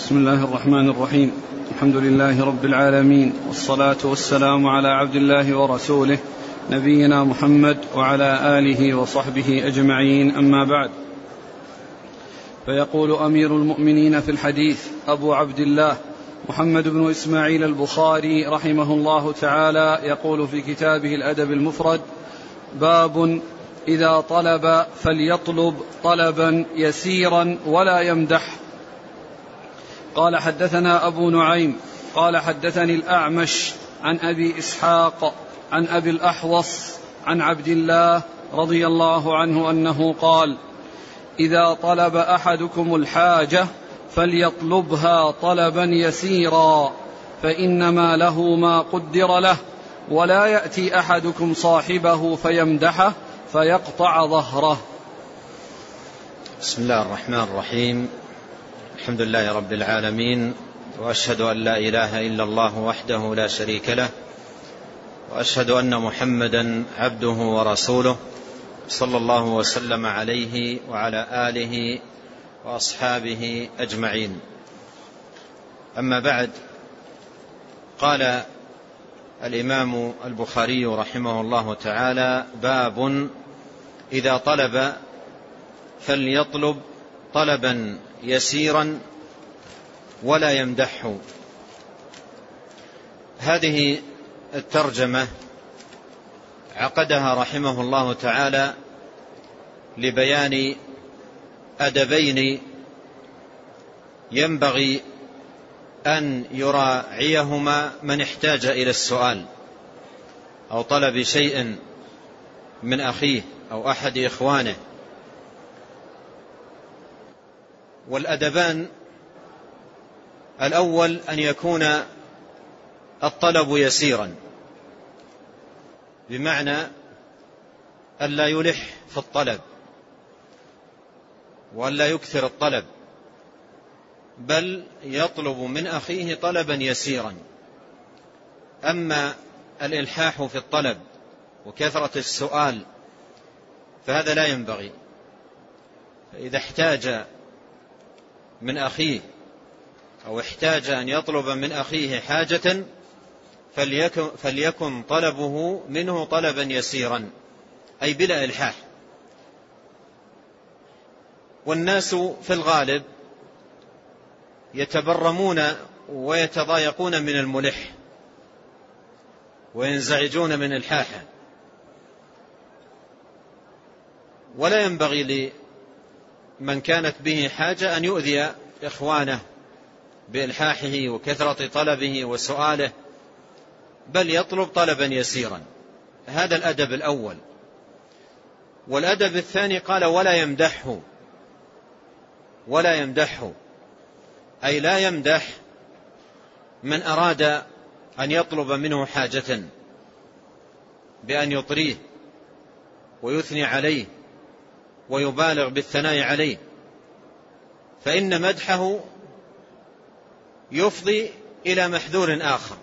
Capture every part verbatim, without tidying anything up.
بسم الله الرحمن الرحيم. الحمد لله رب العالمين، والصلاة والسلام على عبد الله ورسوله نبينا محمد وعلى آله وصحبه أجمعين، أما بعد. فيقول أمير المؤمنين في الحديث أبو عبد الله محمد بن إسماعيل البخاري رحمه الله تعالى، يقول في كتابه الأدب المفرد: باب إذا طلب فليطلب طلبا يسيرا ولا يمدح. قال: حدثنا أبو نعيم قال: حدثني الأعمش عن أبي إسحاق عن أبي الأحوص عن عبد الله رضي الله عنه أنه قال: إذا طلب أحدكم الحاجة فليطلبها طلبا يسيرا، فإنما له ما قدر له، ولا يأتي أحدكم صاحبه فيمدحه فيقطع ظهره. بسم الله الرحمن الرحيم. الحمد لله رب العالمين، وأشهد أن لا إله إلا الله وحده لا شريك له، وأشهد أن محمدا عبده ورسوله، صلى الله وسلم عليه وعلى آله وأصحابه أجمعين. أما بعد، قال الإمام البخاري رحمه الله تعالى: باب إذا طلب فليطلب طلبا يسيرا ولا يمدحه. هذه الترجمة عقدها رحمه الله تعالى لبيان أدبين ينبغي أن يراعيهما من احتاج إلى السؤال أو طلب شيء من أخيه أو أحد إخوانه. والأدبان: الأول أن يكون الطلب يسيرا، بمعنى أن لا يلح في الطلب وأن لا يكثر الطلب، بل يطلب من أخيه طلبا يسيرا. أما الإلحاح في الطلب وكثرة السؤال فهذا لا ينبغي. فإذا احتاج من أخيه أو احتاج أن يطلب من أخيه حاجة فليكن, فليكن طلبه منه طلبا يسيرا، أي بلا إلحاح. والناس في الغالب يتبرمون ويتضايقون من الملح وينزعجون من الحاحة، ولا ينبغي لمن كانت به حاجة أن يؤذي إخوانه بإلحاحه وكثرة طلبه وسؤاله، بل يطلب طلبا يسيرا. هذا الأدب الأول. والأدب الثاني قال: ولا يمدحه. ولا يمدحه أي لا يمدح من أراد أن يطلب منه حاجة بأن يطريه ويثني عليه ويبالغ بالثناء عليه، فإن مدحه يفضي إلى محذور آخر.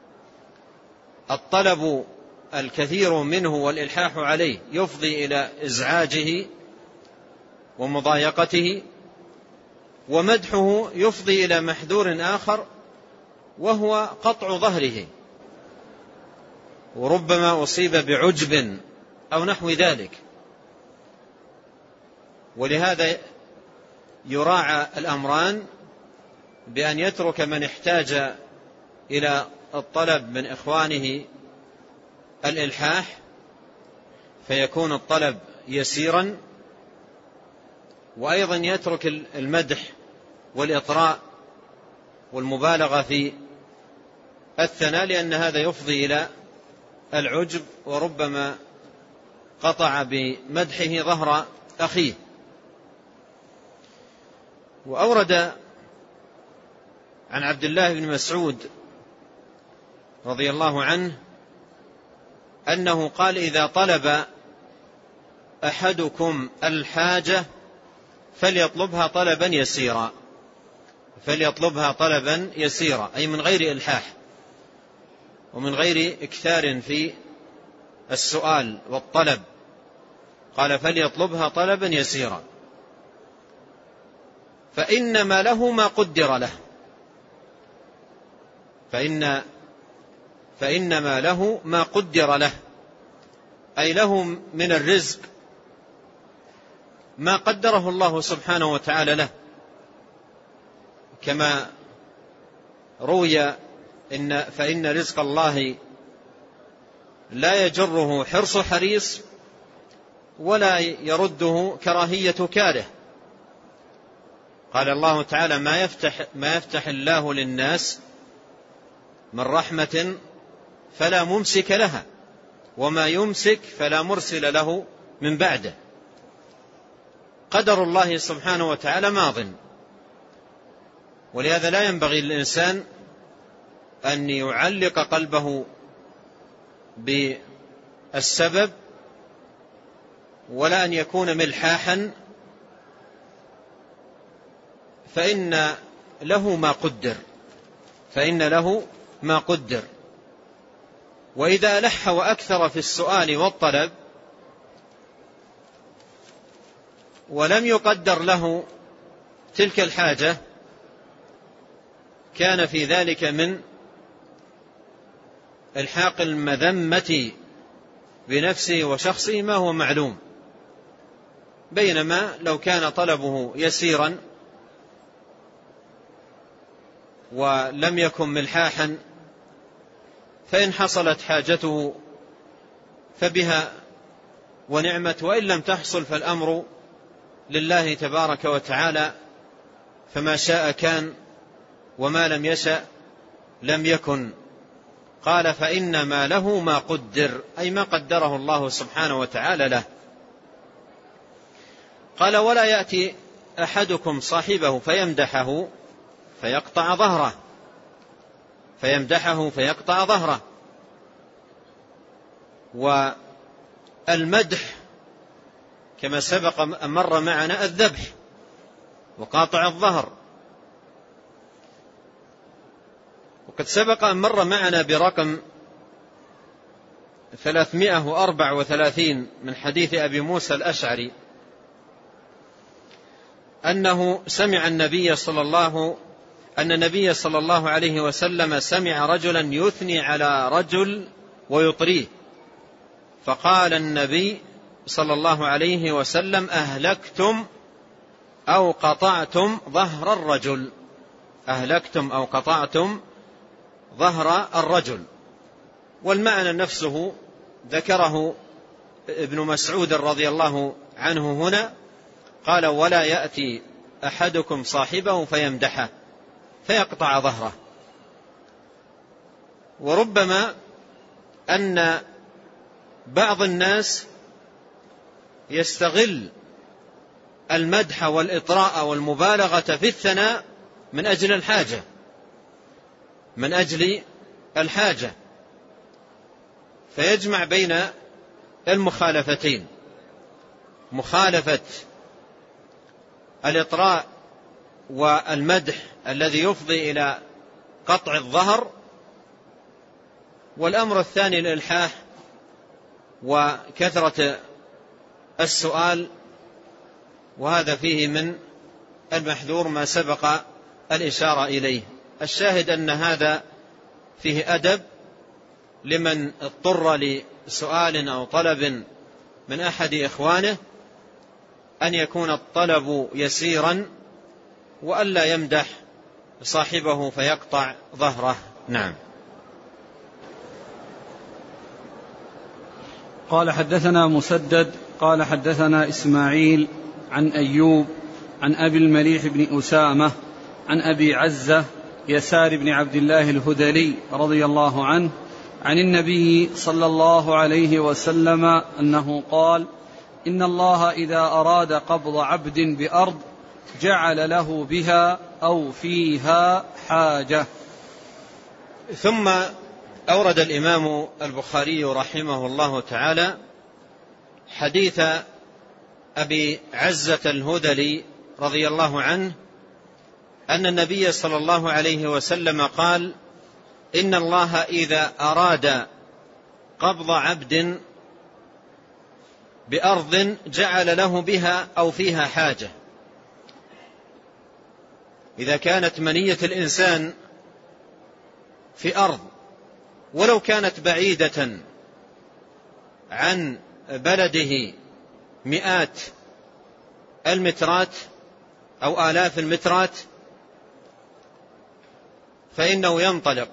الطلب الكثير منه والإلحاح عليه يفضي إلى إزعاجه ومضايقته، ومدحه يفضي إلى محذور آخر وهو قطع ظهره، وربما أصيب بعجب أو نحو ذلك. ولهذا يراعى الأمران بأن يترك من احتاج إلى الطلب من إخوانه الإلحاح فيكون الطلب يسيرا، وأيضا يترك المدح والإطراء والمبالغة في الثناء، لأن هذا يفضي إلى العجب وربما قطع بمدحه ظهر أخيه. وأورد عن عبد الله بن مسعود رضي الله عنه أنه قال: إذا طلب أحدكم الحاجة فليطلبها طلبا يسيرا. فليطلبها طلبا يسيرا أي من غير إلحاح ومن غير إكثار في السؤال والطلب. قال: فليطلبها طلبا يسيرا، فإنما له ما قدر له. فإن فإنما له ما قدر له، أي له من الرزق ما قدره الله سبحانه وتعالى له، كما روي إن فإن رزق الله لا يجره حرص حريص ولا يرده كراهية كاره. قال الله تعالى: ما يفتح, ما يفتح الله للناس من رحمة فلا ممسك لها وما يمسك فلا مرسل له من بعده. قدر الله سبحانه وتعالى ماض، ولهذا لا ينبغي للإنسان أن يعلق قلبه بالسبب ولا أن يكون ملحاحا، فإن له ما قدر فإن له ما قدر وإذا لح وأكثر في السؤال والطلب ولم يقدر له تلك الحاجة كان في ذلك من الحاق المذمة بنفسه وشخصه ما هو معلوم، بينما لو كان طلبه يسيرا ولم يكن ملحاحا فإن حصلت حاجته فبها ونعمت، وإن لم تحصل فالأمر لله تبارك وتعالى، فما شاء كان وما لم يشأ لم يكن. قال: فإنما له ما قدر، أي ما قدره الله سبحانه وتعالى له. قال: ولا يأتي أحدكم صاحبه فيمدحه فيقطع ظهره فيمدحه فيقطع ظهره والمدح كما سبق مر معنا الذبح وقاطع الظهر، وقد سبق أن مر معنا برقم ثلاثمائة وأربعة وثلاثين من حديث أبي موسى الأشعري أنه سمع النبي صلى الله أن النبي صلى الله عليه وسلم سمع رجلا يثني على رجل ويطريه، فقال النبي صلى الله عليه وسلم: أهلكتم أو قطعتم ظهر الرجل أهلكتم أو قطعتم ظهر الرجل. والمعنى نفسه ذكره ابن مسعود رضي الله عنه هنا، قال: ولا يأتي أحدكم صاحبه فيمدحه فيقطع ظهره. وربما أن بعض الناس يستغل المدح والإطراء والمبالغة في الثناء من أجل الحاجة من أجل الحاجة فيجمع بين المخالفتين، مخالفة الإطراء والمدح الذي يفضي إلى قطع الظهر، والأمر الثاني الإلحاح وكثرة السؤال، وهذا فيه من المحذور ما سبق الإشارة إليه. الشاهد أن هذا فيه أدب لمن اضطر لسؤال أو طلب من أحد إخوانه أن يكون الطلب يسيرا وألا يمدح صاحبه فيقطع ظهره. نعم. قال: حدثنا مسدد قال حدثنا إسماعيل عن أيوب عن أبي المليح بن أسامة عن أبي عزة يسار بن عبد الله الهذلي رضي الله عنه عن النبي صلى الله عليه وسلم أنه قال: إن الله إذا أراد قبض عبد بأرض جعل له بها أو فيها حاجة. ثم أورد الإمام البخاري رحمه الله تعالى حديث أبي عزة الهذلي رضي الله عنه أن النبي صلى الله عليه وسلم قال: إن الله إذا أراد قبض عبد بأرض جعل له بها أو فيها حاجة. إذا كانت منية الإنسان في أرض ولو كانت بعيدة عن بلده مئات المترات أو آلاف المترات، فإنه ينطلق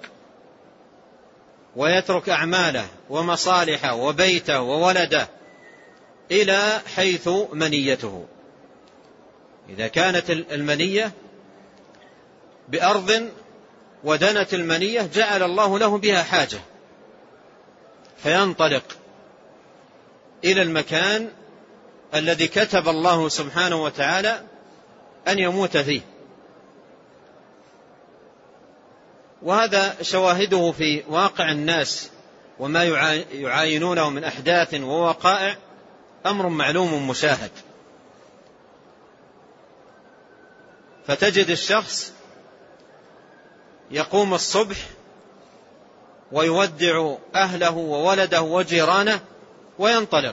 ويترك أعماله ومصالحه وبيته وولده إلى حيث منيته. إذا كانت المنية بأرض ودنت المنية جعل الله له بها حاجة، فينطلق إلى المكان الذي كتب الله سبحانه وتعالى أن يموت فيه. وهذا شواهده في واقع الناس وما يعاينونه من أحداث ووقائع أمر معلوم مشاهد. فتجد الشخص يقوم الصبح ويودع أهله وولده وجيرانه وينطلق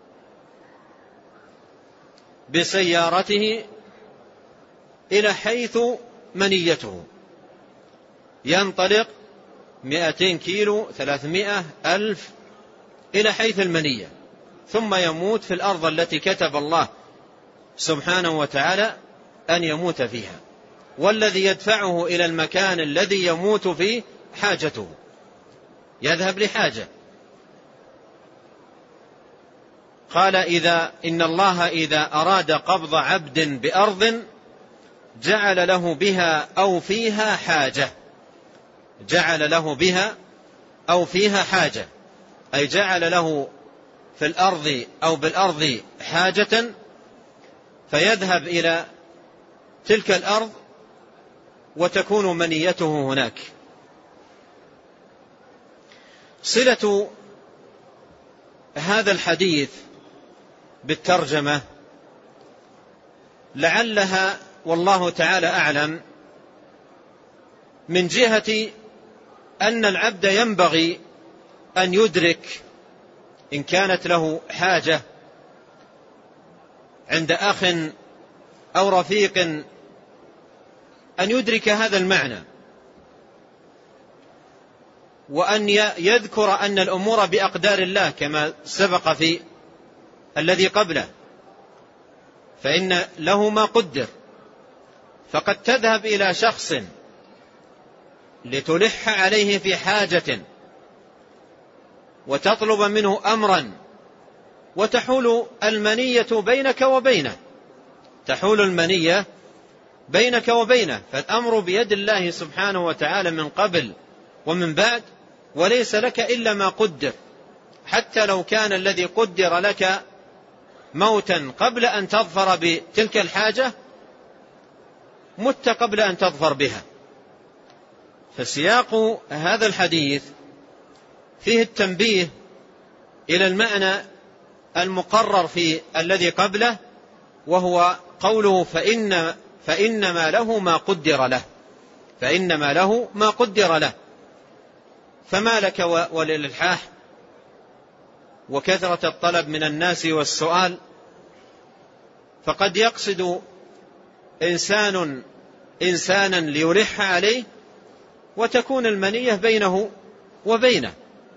بسيارته إلى حيث منيته، ينطلق مئتين كيلو ثلاثمائة ألف إلى حيث المنية، ثم يموت في الأرض التي كتب الله سبحانه وتعالى أن يموت فيها. والذي يدفعه إلى المكان الذي يموت فيه حاجته، يذهب لحاجة. قال إذا إن الله إذا أراد قبض عبد بأرض جعل له بها أو فيها حاجة، جعل له بها أو فيها حاجة، أي جعل له في الأرض أو بالأرض حاجة، فيذهب إلى تلك الأرض وتكون منيته هناك. صلة هذا الحديث بالترجمة لعلها والله تعالى أعلم من جهة أن العبد ينبغي أن يدرك إن كانت له حاجة عند أخ أو رفيق أن يدرك هذا المعنى، وأن يذكر أن الأمور بأقدار الله كما سبق في الذي قبله، فإن له ما قدر. فقد تذهب إلى شخص لتلح عليه في حاجة وتطلب منه أمرا، وتحول المنية بينك وبينه، تحول المنية بينك وبينه، فالأمر بيد الله سبحانه وتعالى من قبل ومن بعد، وليس لك إلا ما قدر. حتى لو كان الذي قدر لك موتا قبل أن تظفر بتلك الحاجة، مت قبل أن تظفر بها. فسياق هذا الحديث فيه التنبيه إلى المعنى المقرر في الذي قبله، وهو قوله فإن فإنما له ما قدر له، فإنما له ما قدر له. فما لك وللإلحاح وكثرة الطلب من الناس والسؤال؟ فقد يقصد إنسان إنسانا ليلح عليه، وتكون المنية بينه وبينه،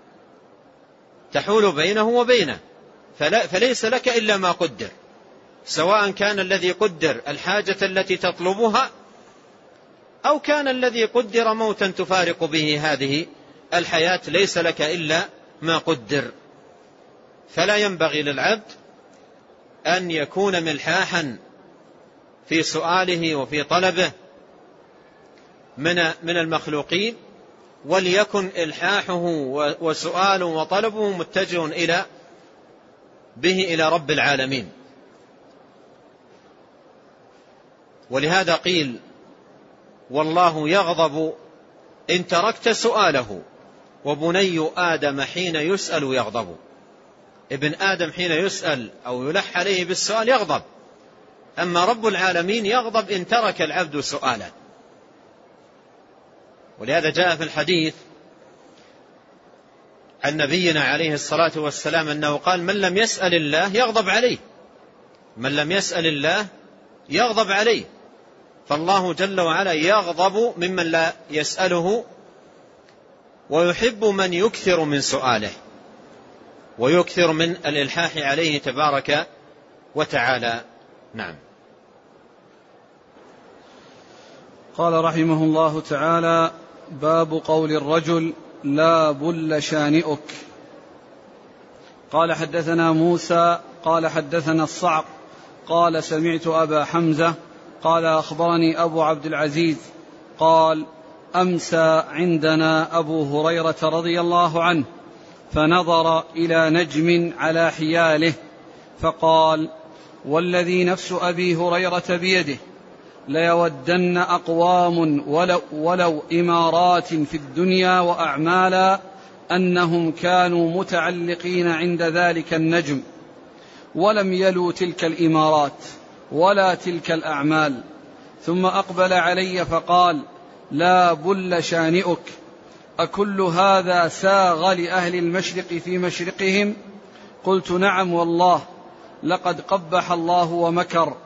تحول بينه وبينه، فليس لك إلا ما قدر، سواء كان الذي قدر الحاجة التي تطلبها، أو كان الذي قدر موتا تفارق به هذه الحياة، ليس لك إلا ما قدر. فلا ينبغي للعبد أن يكون ملحاحا في سؤاله وفي طلبه من من المخلوقين، وليكن إلحاحه وسؤاله وطلبه متجه إلى به إلى رب العالمين. ولهذا قيل والله يغضب إن تركت سؤاله، وبني آدم حين يسأل يغضب. ابن آدم حين يسأل أو يلح عليه بالسؤال يغضب، أما رب العالمين يغضب إن ترك العبد سؤالا. ولهذا جاء في الحديث عن نبينا عليه الصلاة والسلام أنه قال من لم يسأل الله يغضب عليه، من لم يسأل الله يغضب عليه. فالله جل وعلا يغضب ممن لا يسأله ويحب من يكثر من سؤاله ويكثر من الإلحاح عليه تبارك وتعالى. نعم. قال رحمه الله تعالى: باب قول الرجل لا بل شانئك. قال حدثنا موسى قال حدثنا الصعق قال سمعت أبا حمزة قال أخبرني أبو عبد العزيز قال: أمسى عندنا أبو هريرة رضي الله عنه فنظر إلى نجم على حياله فقال: والذي نفس أبي هريرة بيده ليودن أقوام ولو, ولو إمارات في الدنيا وأعمالا أنهم كانوا متعلقين عند ذلك النجم ولم يلوا تلك الإمارات ولا تلك الأعمال. ثم أقبل علي فقال: لا بل شانئك، أكل هذا ساغ لأهل المشرق في مشرقهم؟ قلت: نعم والله، لقد قبح الله ومكر.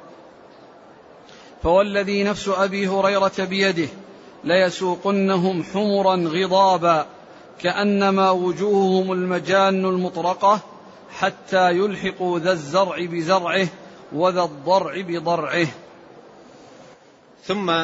فوالذي نفس أبي هريرة بيده ليسوقنهم حمرا غضابا كأنما وجوههم المجان المطرقة حتى يلحقوا ذا الزرع بزرعه وذا الضرع بضرعه. ثم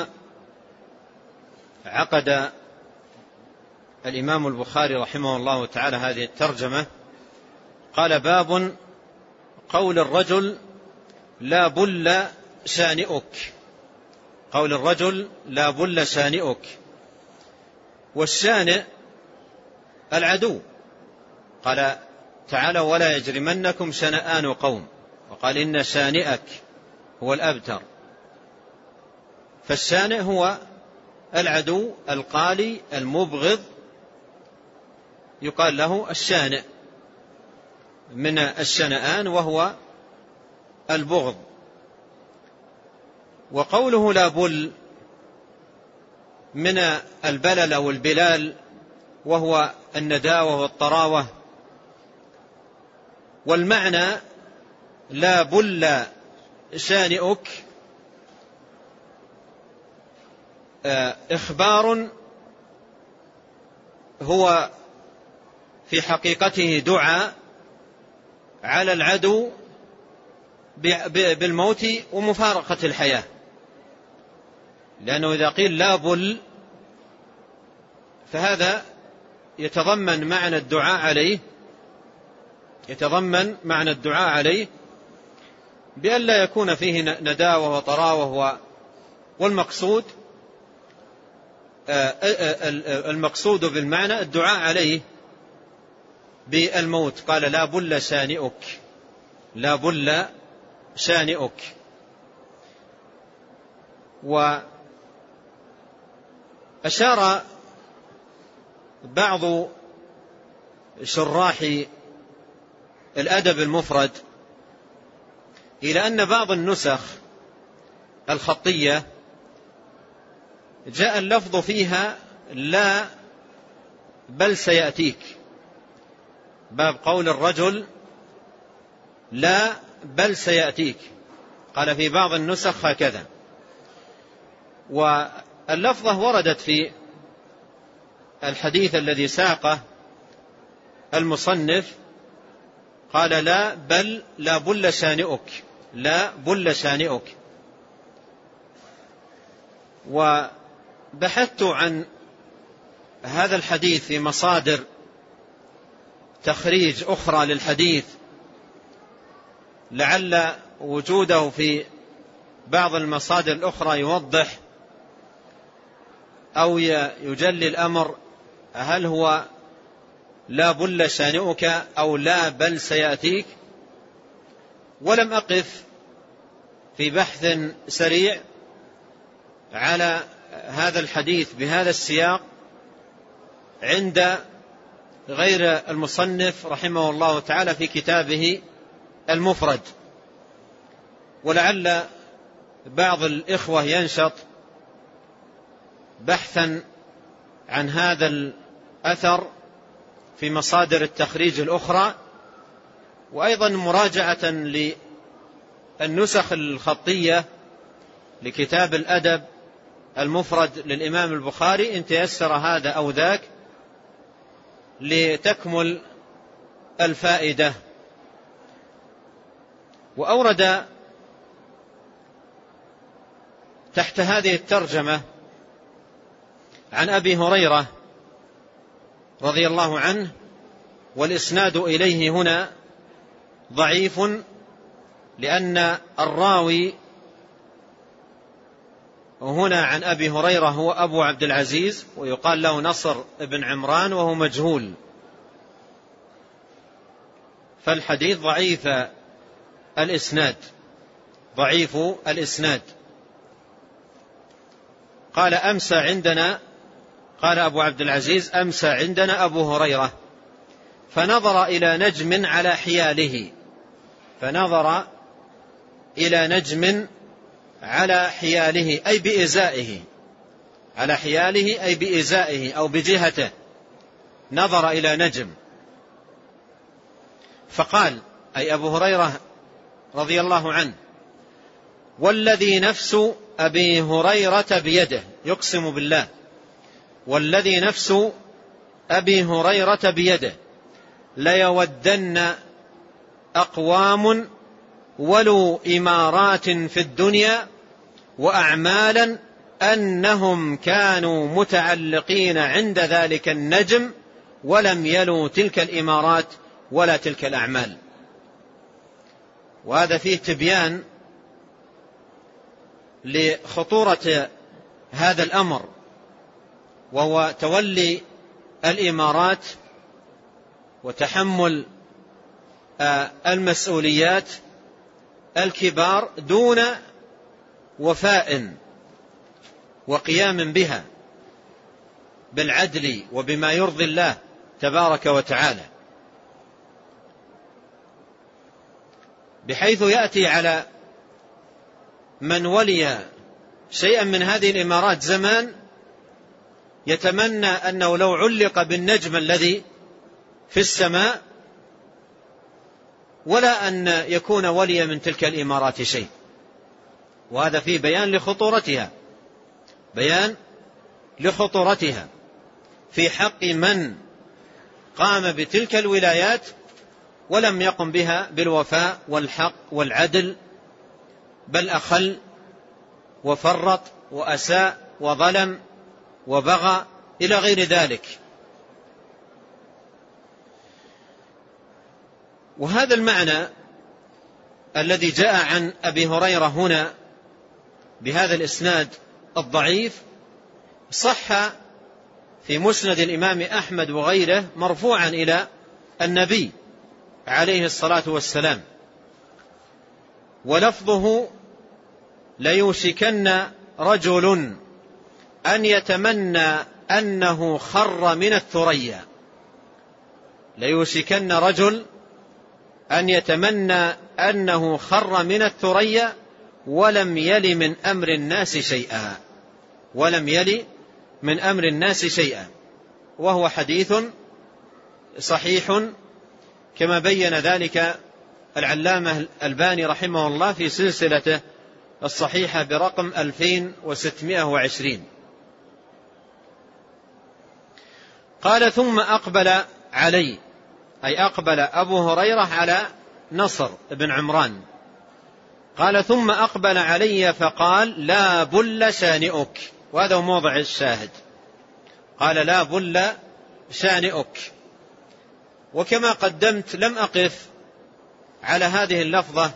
عقد الإمام البخاري رحمه الله تعالى هذه الترجمة، قال: باب قول الرجل لا بل شانئك. قول الرجل لا بل شانئك. والشانئ العدو. قال تعالى: ولا يجرمنكم شنآن قوم، وقال: إن شانئك هو الأبتر. فالشانئ هو العدو القالي المبغض، يقال له الشانئ من الشنآن وهو البغض. وقوله لا بل من البلل أو البلال وهو النداوة والطراوة. والمعنى لا بل شانئك إخبار هو في حقيقته دعاء على العدو بالموت ومفارقة الحياة، لأنه إذا قيل لا بل فهذا يتضمن معنى الدعاء عليه يتضمن معنى الدعاء عليه بأن لا يكون فيه نداوة وطراوة. والمقصود المقصود بالمعنى الدعاء عليه بالموت. قال: لا بل شانئك، لا بل شانئك. وأشار بعض شراح الأدب المفرد إلى أن بعض النسخ الخطية جاء اللفظ فيها لا بل سيأتيك. باب قول الرجل لا بل سيأتيك، قال في بعض النسخ هكذا. واللفظة وردت في الحديث الذي ساقه المصنف، قال: لا بل لا بل شانئك، لا بل شانئك. وبحثت عن هذا الحديث في مصادر تخريج أخرى للحديث، لعل وجوده في بعض المصادر الأخرى يوضح أو يجلي الأمر، هل هو لا بل شانئك أو لا بل سيأتيك. ولم أقف في بحث سريع على هذا الحديث بهذا السياق عند غير المصنف رحمه الله تعالى في كتابه المفرد. ولعل بعض الإخوة ينشط بحثا عن هذا الأثر في مصادر التخريج الأخرى، وأيضا مراجعة للنسخ الخطية لكتاب الأدب المفرد للإمام البخاري إن تيسر هذا أو ذاك، لتكمل الفائدة. وأورد تحت هذه الترجمة عن أبي هريرة رضي الله عنه، والإسناد إليه هنا ضعيف، لأن الراوي هنا عن أبي هريرة هو أبو عبد العزيز، ويقال له نصر بن عمران، وهو مجهول، فالحديث ضعيف الإسناد ضعيف الإسناد. قال أمسى عندنا، قال أبو عبد العزيز أمسى عندنا أبو هريرة فنظر إلى نجم على حياله، فنظر إلى نجم على حياله أي بإزائه، على حياله أي بإزائه أو بجهته، نظر إلى نجم فقال، أي أبو هريرة رضي الله عنه: والذي نفس أبي هريرة بيده، يقسم بالله، والذي نفس أبي هريرة بيده ليودن أقوام ولو إمارات في الدنيا وأعمالا أنهم كانوا متعلقين عند ذلك النجم ولم يلوا تلك الإمارات ولا تلك الأعمال. وهذا فيه تبيان لخطورة هذا الأمر، وهو تولي الإمارات وتحمل المسؤوليات الكبار دون وفاء وقيام بها بالعدل وبما يرضي الله تبارك وتعالى، بحيث يأتي على من ولي شيئا من هذه الإمارات زمان يتمنى أنه لو علق بالنجم الذي في السماء ولا أن يكون ولي من تلك الإمارات شيء. وهذا فيه بيان لخطورتها، بيان لخطورتها في حق من قام بتلك الولايات ولم يقم بها بالوفاء والحق والعدل، بل أخل وفرط وأساء وظلم وبغى إلى غير ذلك. وهذا المعنى الذي جاء عن أبي هريرة هنا بهذا الإسناد الضعيف صح في مسند الإمام أحمد وغيره مرفوعا إلى النبي عليه الصلاة والسلام، ولفظه: ليوشكن رجل أن يتمنى أنه خر من الثريا، ليوشكن رجل أن يتمنى أنه خر من الثريا ولم يل من أمر الناس شيئا، ولم يل من أمر الناس شيئا. وهو حديث صحيح كما بين ذلك العلامة الألباني رحمه الله في سلسلته الصحيحة برقم ألفين وستمائة وعشرين. قال: ثم أقبل علي، أي أقبل أبو هريرة على نصر بن عمران، قال: ثم أقبل علي فقال: لا بل شانئك. وهذا هو موضع الشاهد، قال: لا بل شانئك. وكما قدمت لم أقف على هذه اللفظة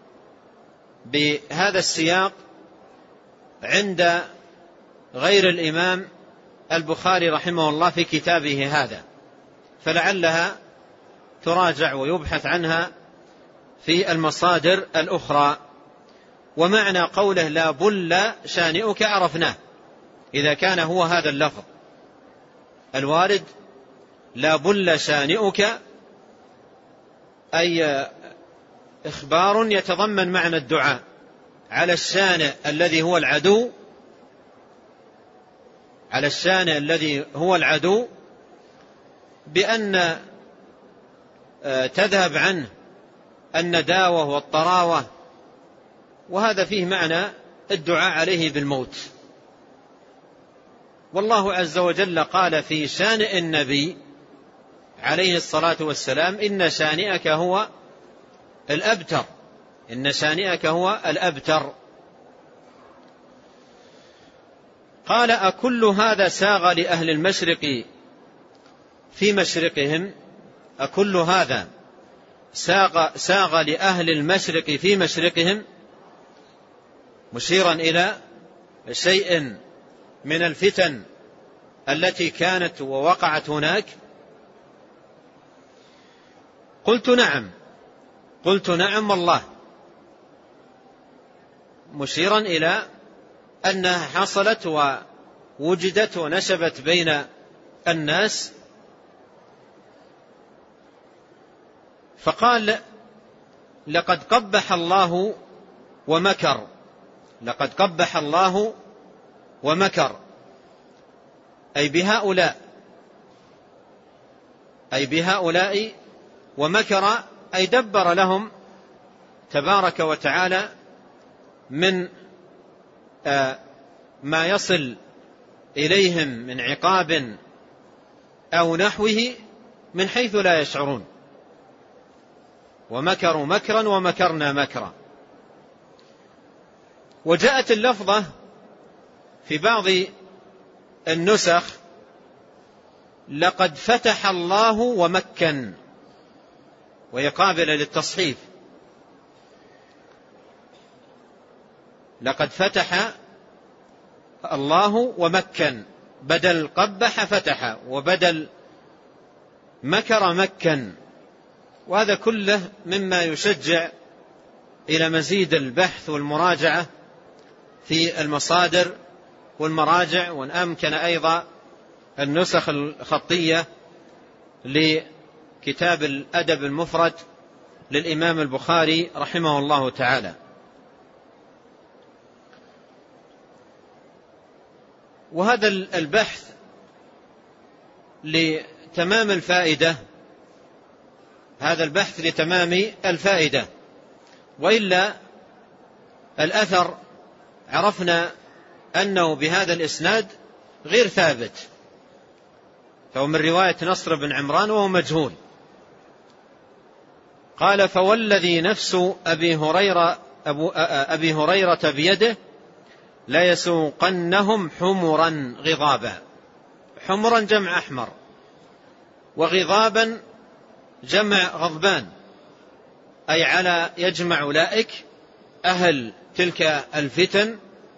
بهذا السياق عند غير الإمام البخاري رحمه الله في كتابه هذا، فلعلها تراجع ويبحث عنها في المصادر الأخرى. ومعنى قوله لا بل شانئك عرفناه إذا كان هو هذا اللفظ الوارد، لا بل شانئك، أي إخبار يتضمن معنى الدعاء على الشانئ الذي هو العدو، على الشانئ الذي هو العدو بأن تذهب عنه النداوة والطراوة، وهذا فيه معنى الدعاء عليه بالموت. والله عز وجل قال في شانئ النبي عليه الصلاة والسلام: إن شانئك هو الأبتر، إن شانئك هو الأبتر. قال: أكل هذا ساغ لأهل المشرق في مشرقهم؟ أكل هذا ساغ, ساغ لأهل المشرق في مشرقهم، مشيرا إلى شيء من الفتن التي كانت ووقعت هناك. قلت: نعم. قلت: نعم والله، مشيرا إلى أنها حصلت ووجدت ونشبت بين الناس. فقال: لقد قبح الله ومكر، لقد قبح الله ومكر، أي بهؤلاء، أي بهؤلاء، ومكر أي دبر لهم تبارك وتعالى من ما يصل إليهم من عقاب أو نحوه من حيث لا يشعرون. ومكروا مكرا ومكرنا مكرا. وجاءت اللفظة في بعض النسخ: لقد فتح الله ومكن، وهي قابلة للتصحيف. لقد فتح الله ومكن، بدل قبح فتح، وبدل مكر مكن. وهذا كله مما يشجع إلى مزيد البحث والمراجعة في المصادر والمراجع، وإن أمكن أيضا النسخ الخطية لكتاب الأدب المفرد للإمام البخاري رحمه الله تعالى. وهذا البحث لتمام الفائدة، هذا البحث لتمام الفائدة، وإلا الأثر عرفنا أنه بهذا الإسناد غير ثابت، فهو من رواية نصر بن عمران وهو مجهول. قال: فوالذي نفس أبي هريرة, أبو أبي هريرة بيده ليسوقنهم حمرا غضابا. حمرا جمع أحمر، وغضابا جمع غضبان، أي على يجمع أولئك أهل تلك الفتن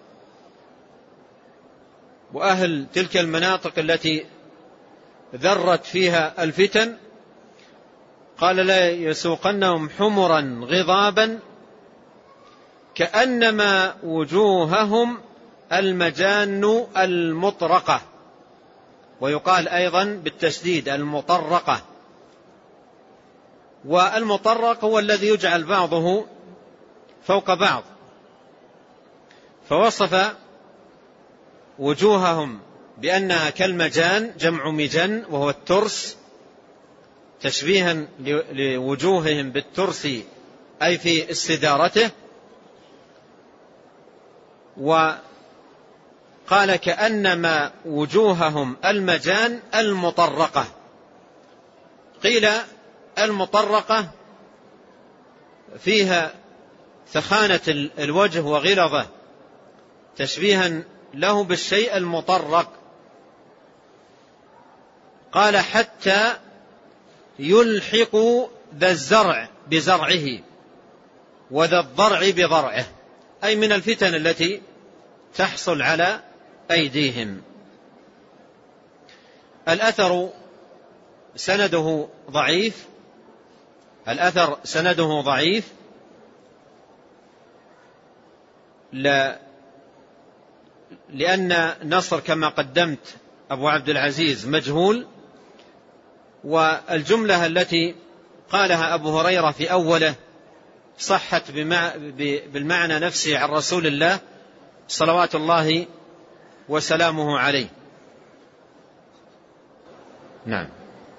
وأهل تلك المناطق التي ذرت فيها الفتن. قال: لا يسوقنهم حمرا غضابا كأنما وجوههم المجان المطرقة، ويقال أيضا بالتشديد المطرقة. والمطرق هو الذي يجعل بعضه فوق بعض. فوصف وجوههم بأنها كالمجان، جمع مجن وهو الترس، تشبيها لوجوههم بالترس أي في استدارته. وقال: كأنما وجوههم المجان المطرقة. قيل المطرقة فيها ثخانة الوجه وغلظة، تشبيها له بالشيء المطرق. قال: حتى يلحق ذا الزرع بزرعه وذا الضرع بضرعه، أي من الفتن التي تحصل على أيديهم. الأثر سنده ضعيف، الأثر سنده ضعيف لا لأن نصر كما قدمت أبو عبد العزيز مجهول، والجملة التي قالها أبو هريرة في أوله صحت بالمعنى نفسه عن رسول الله صلوات الله وسلامه عليه. نعم.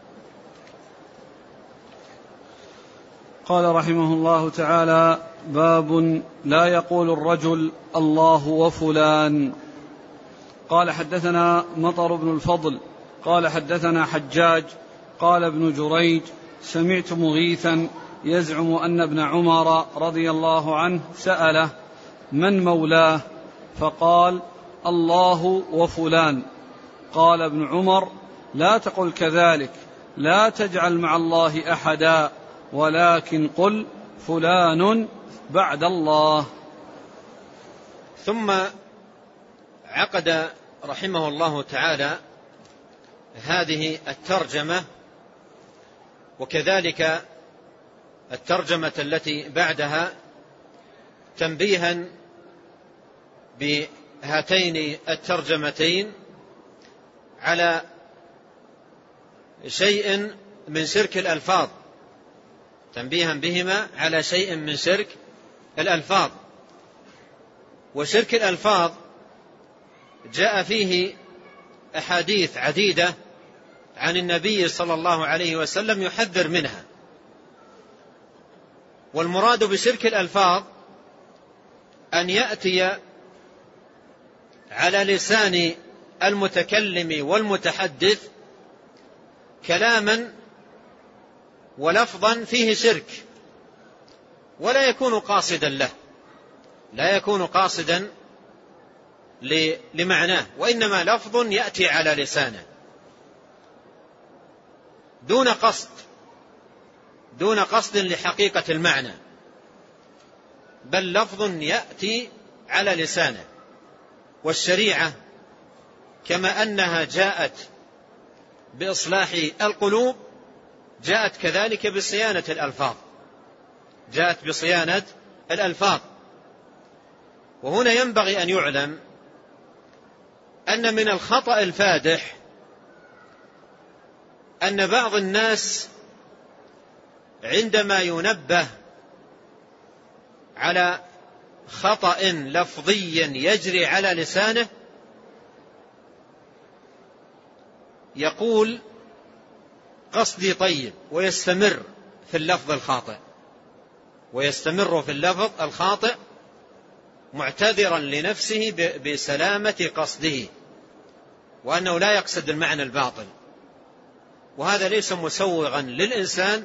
قال رحمه الله تعالى: باب لا يقول الرجل الله وفلان. قال: حدثنا مطر بن الفضل قال: حدثنا حجاج قال ابن جريج: سمعت مغيثا يزعم أن ابن عمر رضي الله عنه سأله: من مولاه؟ فقال: الله وفلان. قال ابن عمر: لا تقل كذلك، لا تجعل مع الله أحدا، ولكن قل فلان بعد الله. ثم عقد رحمه الله تعالى هذه الترجمة وكذلك الترجمة التي بعدها تنبيها بهاتين الترجمتين على شيء من شرك الألفاظ، تنبيها بهما على شيء من شرك الألفاظ. وشرك الألفاظ جاء فيه أحاديث عديدة عن النبي صلى الله عليه وسلم يحذر منها. والمراد بشرك الألفاظ أن يأتي على لسان المتكلم والمتحدث كلاما ولفظا فيه شرك، ولا يكون قاصدا له، لا يكون قاصدا لمعناه، وإنما لفظ يأتي على لسانه دون قصد، دون قصد لحقيقة المعنى، بل لفظ يأتي على لسانه. والشريعة كما أنها جاءت بإصلاح القلوب جاءت كذلك بصيانة الألفاظ، جاءت بصيانة الألفاظ. وهنا ينبغي أن يعلم أن من الخطأ الفادح أن بعض الناس عندما ينبه على خطأ لفظي يجري على لسانه يقول قصدي طيب، ويستمر في اللفظ الخاطئ، ويستمر في اللفظ الخاطئ معتذرا لنفسه بسلامة قصده، وأنه لا يقصد المعنى الباطل. وهذا ليس مسوغا للإنسان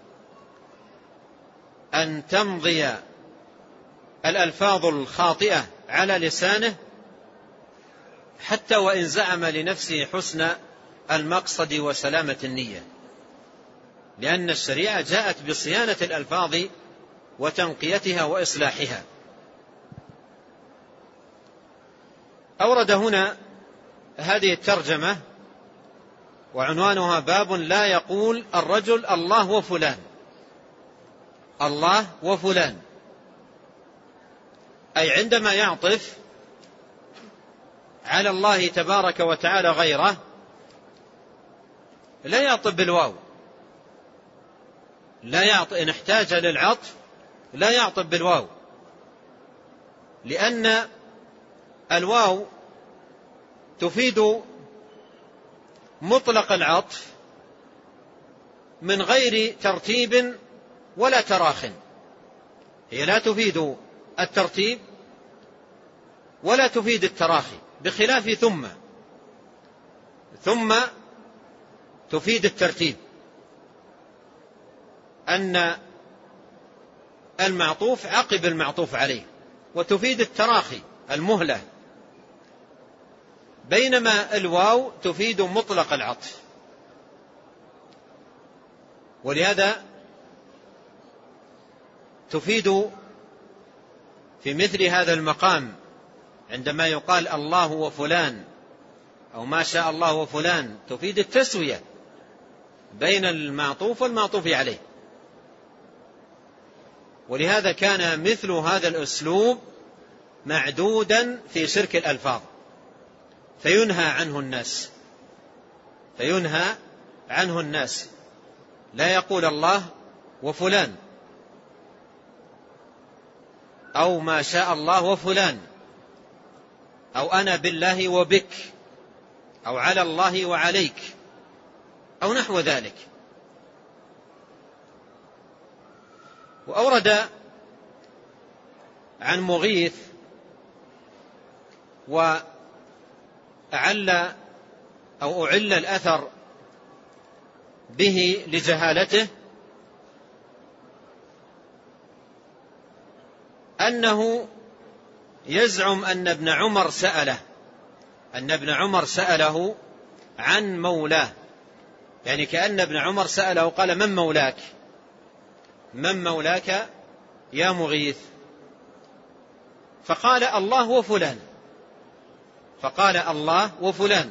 أن تمضي الألفاظ الخاطئة على لسانه حتى وإن زعم لنفسه حسن المقصد وسلامة النية، لأن الشريعة جاءت بصيانة الألفاظ وتنقيتها وإصلاحها. أورد هنا هذه الترجمة وعنوانها: باب لا يقول الرجل الله وفلان. الله وفلان، أي عندما يعطف على الله تبارك وتعالى غيره لا يعطف بالواو، لا يعطف إن احتاج للعطف لا يعطف بالواو، لأن الواو تفيد مطلق العطف من غير ترتيب ولا تراخٍ، هي لا تفيد الترتيب ولا تفيد التراخي، بخلاف ثم ثم تفيد الترتيب، أن المعطوف عقب المعطوف عليه، وتفيد التراخي المهلة، بينما الواو تفيد مطلق العطف. ولهذا تفيد في مثل هذا المقام عندما يقال الله وفلان أو ما شاء الله وفلان تفيد التسوية بين المعطوف والمعطوف عليه. ولهذا كان مثل هذا الأسلوب معدودا في شرك الألفاظ فينهى عنه الناس، فينهى عنه الناس لا يقول الله وفلان أو ما شاء الله وفلان أو أنا بالله وبك أو على الله وعليك أو نحو ذلك. وأورد عن مغيث وأعل أو أعل الأثر به لجهالته أنه يزعم أن ابن عمر سأله أن ابن عمر سأله عن مولاه، يعني كأن ابن عمر سأله قال: من مولاك من مولاك يا مغيث؟ فقال: الله وفلان. فقال: الله وفلان.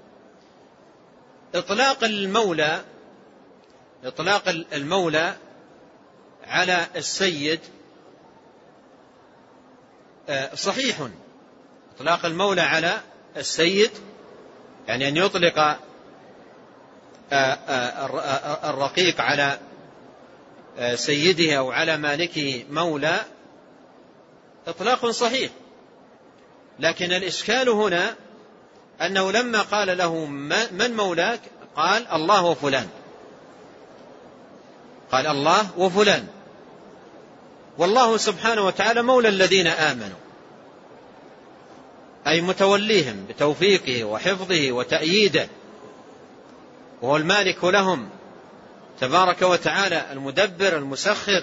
إطلاق المولى إطلاق المولى على السيد صحيح. إطلاق المولى على السيد يعني أن يطلق الرقيق على سيده أو على مالكه مولى إطلاق صحيح، لكن الإشكال هنا أنه لما قال له: من مولاك؟ قال: الله وفلان. قال: الله وفلان. والله سبحانه وتعالى مولى الذين آمنوا، أي متوليهم بتوفيقه وحفظه وتأييده، وهو المالك لهم تبارك وتعالى، المدبر المسخر.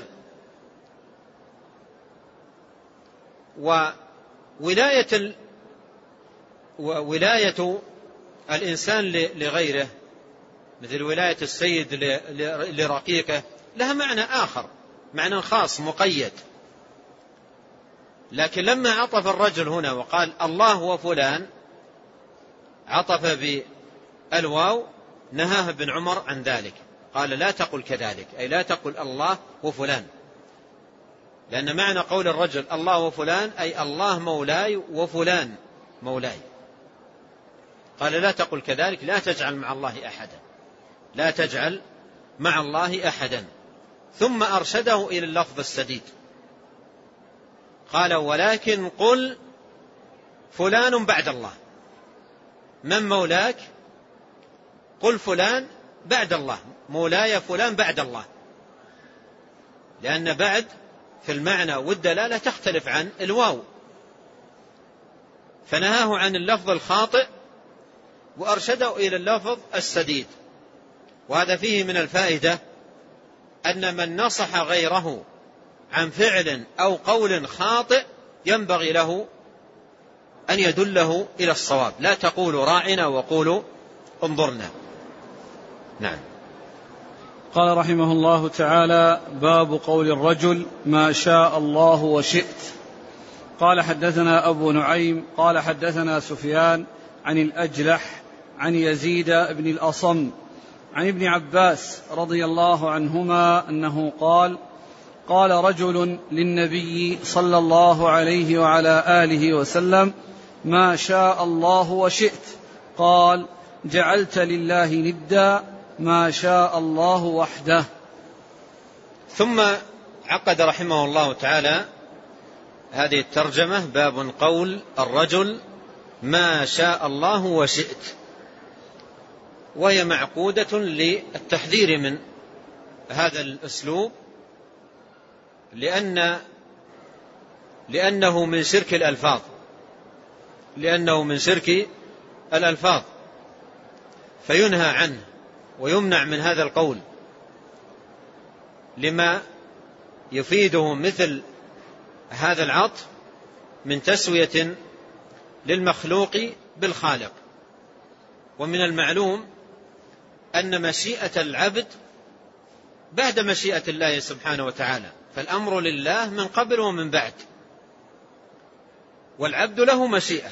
وولاية وولاية الإنسان لغيره مثل ولاية السيد لرقيقه لها معنى آخر، معنى خاص مقيد. لكن لما عطف الرجل هنا وقال: الله وفلان، عطف بالواو، نهاه ابن عمر عن ذلك، قال: لا تقل كذلك، أي لا تقل الله وفلان، لأن معنى قول الرجل الله وفلان أي الله مولاي وفلان مولاي. قال: لا تقل كذلك، لا تجعل مع الله أحدا، لا تجعل مع الله أحدا. ثم أرشده إلى اللفظ السديد، قال: ولكن قل فلان بعد الله. من مولاك؟ قل فلان بعد الله، مولاي فلان بعد الله، لأن بعد في المعنى والدلالة تختلف عن الواو. فنهاه عن اللفظ الخاطئ وأرشده إلى اللفظ السديد. وهذا فيه من الفائدة أن من نصح غيره عن فعل أو قول خاطئ ينبغي له أن يدله إلى الصواب، لا تقولوا راعنا وقولوا انظرنا. نعم. قال رحمه الله تعالى: باب قول الرجل ما شاء الله وشئت. قال: حدثنا أبو نعيم قال: حدثنا سفيان عن الأجلح عن يزيد بن الأصم عن ابن عباس رضي الله عنهما أنه قال: قال رجل للنبي صلى الله عليه وعلى آله وسلم: ما شاء الله وشئت. قال: جعلت لله ندا، ما شاء الله وحده. ثم عقد رحمه الله تعالى هذه الترجمة: باب قول الرجل ما شاء الله وشئت، وهي معقودة للتحذير من هذا الأسلوب، لأن لأنه من شرك الألفاظ لأنه من شرك الألفاظ فينهى عنه ويمنع من هذا القول، لما يفيده مثل هذا العطف من تسوية للمخلوق بالخالق. ومن المعلوم أن مشيئة العبد بعد مشيئة الله سبحانه وتعالى، فالأمر لله من قبل ومن بعد، والعبد له مشيئة،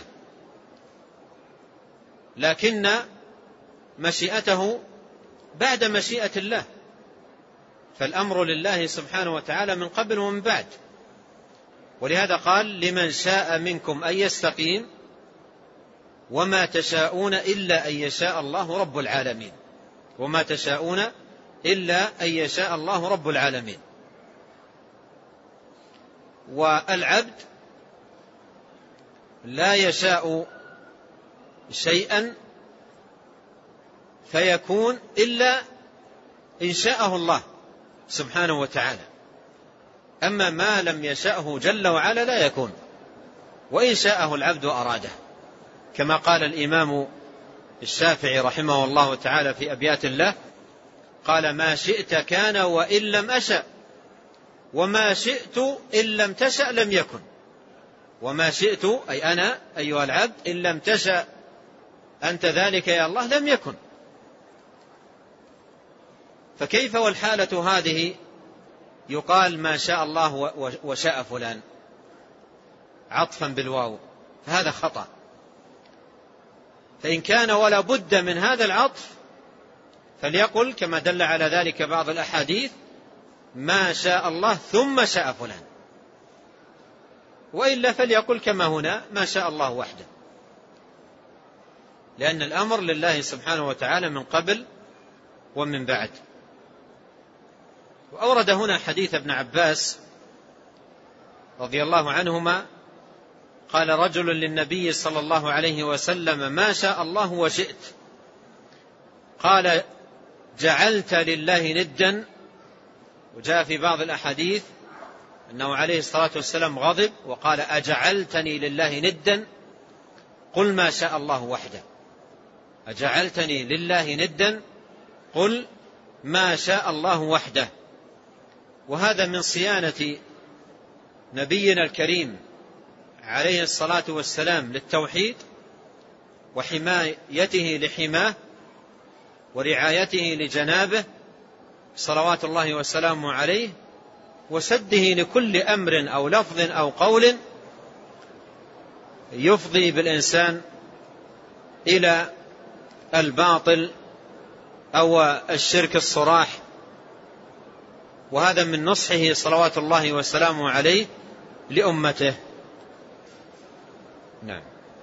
لكن مشيئته بعد مشيئة الله، فالأمر لله سبحانه وتعالى من قبل ومن بعد. ولهذا قال: لمن شاء منكم أن يستقيم وما تشاءون إلا أن يشاء الله رب العالمين وما تشاءون إلا أن يشاء الله رب العالمين. والعبد لا يشاء شيئا فيكون إلا إن شاءه الله سبحانه وتعالى، أما ما لم يشاءه جل وعلا لا يكون، وإن شاءه العبد أراده، كما قال الإمام الشافعي رحمه الله تعالى في أبيات الله: قال ما شئت كان وإن لم أشأ، وما شئت إن لم تشأ لم يكن. وما شئت أي أنا أيها العبد إن لم تشأ أنت ذلك يا الله لم يكن. فكيف والحالة هذه يقال ما شاء الله وشاء فلان عطفا بالواو؟ فهذا خطأ. فإن كان ولا بد من هذا العطف فليقل كما دل على ذلك بعض الأحاديث ما شاء الله ثم شاء فلان، وإلا فليقل كما هنا ما شاء الله وحده، لأن الأمر لله سبحانه وتعالى من قبل ومن بعد. وأورد هنا حديث ابن عباس رضي الله عنهما قال رجل للنبي صلى الله عليه وسلم ما شاء الله وشئت، قال جعلت لله ندا. وجاء في بعض الأحاديث أنه عليه الصلاة والسلام غضب وقال أجعلتني لله ندا؟ قل ما شاء الله وحده. أجعلتني لله ندا؟ قل ما شاء الله وحده. وهذا من صيانة نبينا الكريم عليه الصلاة والسلام للتوحيد وحمايته لحماه ورعايته لجنابه صلوات الله وسلامه عليه، وسده لكل أمر أو لفظ أو قول يفضي بالإنسان إلى الباطل أو الشرك الصراح. وهذا من نصحه صلوات الله وسلامه عليه لأمته. نعم.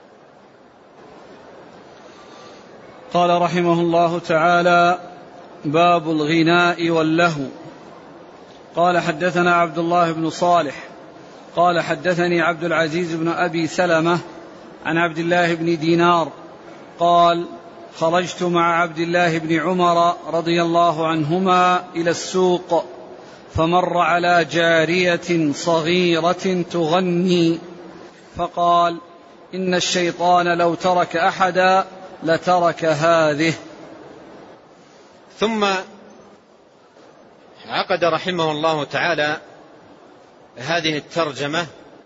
قال رحمه الله تعالى باب الغناء واللهو. قال حدثنا عبد الله بن صالح قال حدثني عبد العزيز بن أبي سلمة عن عبد الله بن دينار قال خرجت مع عبد الله بن عمر رضي الله عنهما إلى السوق فمر على جارية صغيرة تغني فقال إن الشيطان لو ترك أحدا لترك هذه. ثم عقد رحمه الله تعالى هذه الترجمة